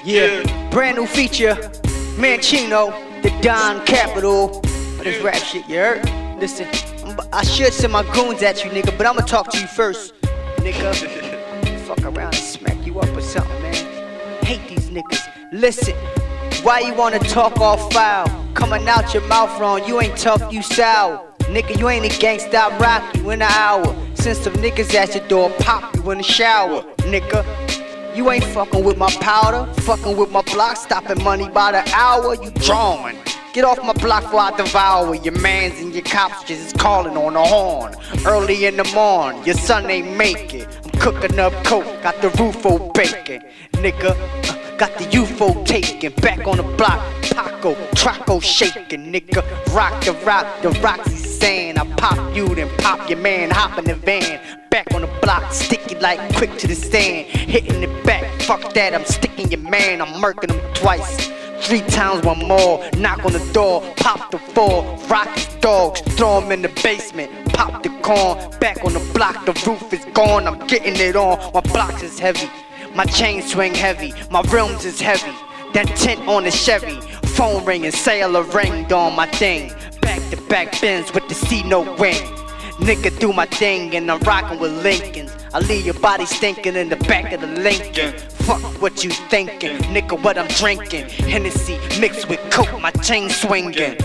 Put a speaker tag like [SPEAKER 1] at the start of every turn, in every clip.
[SPEAKER 1] Yeah, brand new feature, Manchino, the Don Capital. This rap shit, you heard? Listen, I should send my goons at you, nigga, but I'ma talk to you first, nigga. Fuck around and smack you up or something, man. Hate these niggas. Listen, why you wanna talk all foul? Coming out your mouth wrong, you ain't tough, you sour. Nigga, you ain't a gangsta, I rock you in an hour. Send some niggas at your door, pop you in the shower, nigga. You ain't fucking with my powder, fucking with my block, stopping money by the hour, you drawing. Get off my block before I devour your mans and your cops just calling on the horn. Early in the morning, your son ain't make it. I'm cooking up coke, got the roof baking, nigga. Got the UFO taking, back on the block, Paco, Traco shaking, nigga. Rock, the Roxy saying, I pop you, then pop your man, hop in the van. Back on the block, sticky like quick to the stand. Hitting it back, fuck that, I'm sticking your man, I'm murking him twice. 3 times, 1 more, knock on the door, pop the 4, rock his dogs, throw him in the basement, pop the corn. Back on the block, the roof is gone, I'm getting it on, my blocks is heavy. My chain swing heavy, my rims is heavy. That tint on the Chevy, phone ringing, sailor ring on my thing. Back to back bins with the C no wing. Nigga do my thing and I'm rocking with Lincolns. I leave your body stinking in the back of the Lincoln. Fuck what you thinking, nigga, what I'm drinking. Hennessy mixed with coke, my chain swinging.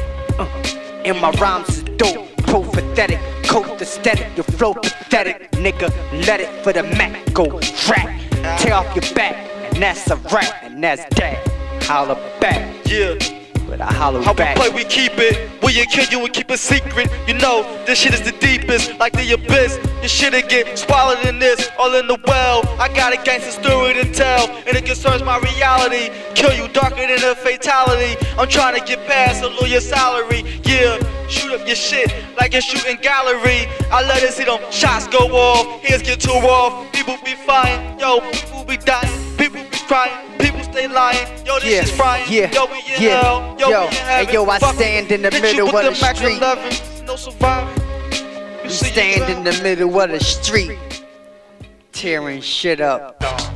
[SPEAKER 1] And my rhymes is dope, prophetic, coat aesthetic, your flow pathetic. Nigga, let it for the Mac go rap. Tear off your back, and that's a rap, and that's that. Holla back,
[SPEAKER 2] yeah.
[SPEAKER 1] But I holla
[SPEAKER 2] How
[SPEAKER 1] back.
[SPEAKER 2] we play, we keep it. We kill you and keep it secret. You know, this shit is the deepest, like the abyss. This shit'll get swallowed in this, all in the well. I got a gangster story to tell, and it concerns my reality. Kill you darker than a fatality. I'm trying to get past a lawyer salary. Yeah, shoot up your shit like a shooting gallery. I let it see them shots go off, heads get too off. People be flying, yo, people be dying, people be crying, people stay lying. Yo, this is frying, yo, we in hell, yo, we in heaven.
[SPEAKER 1] Hey, yo, I stand in the middle of the street.
[SPEAKER 2] No surviving.
[SPEAKER 1] You stand in the middle of the street, tearing shit up.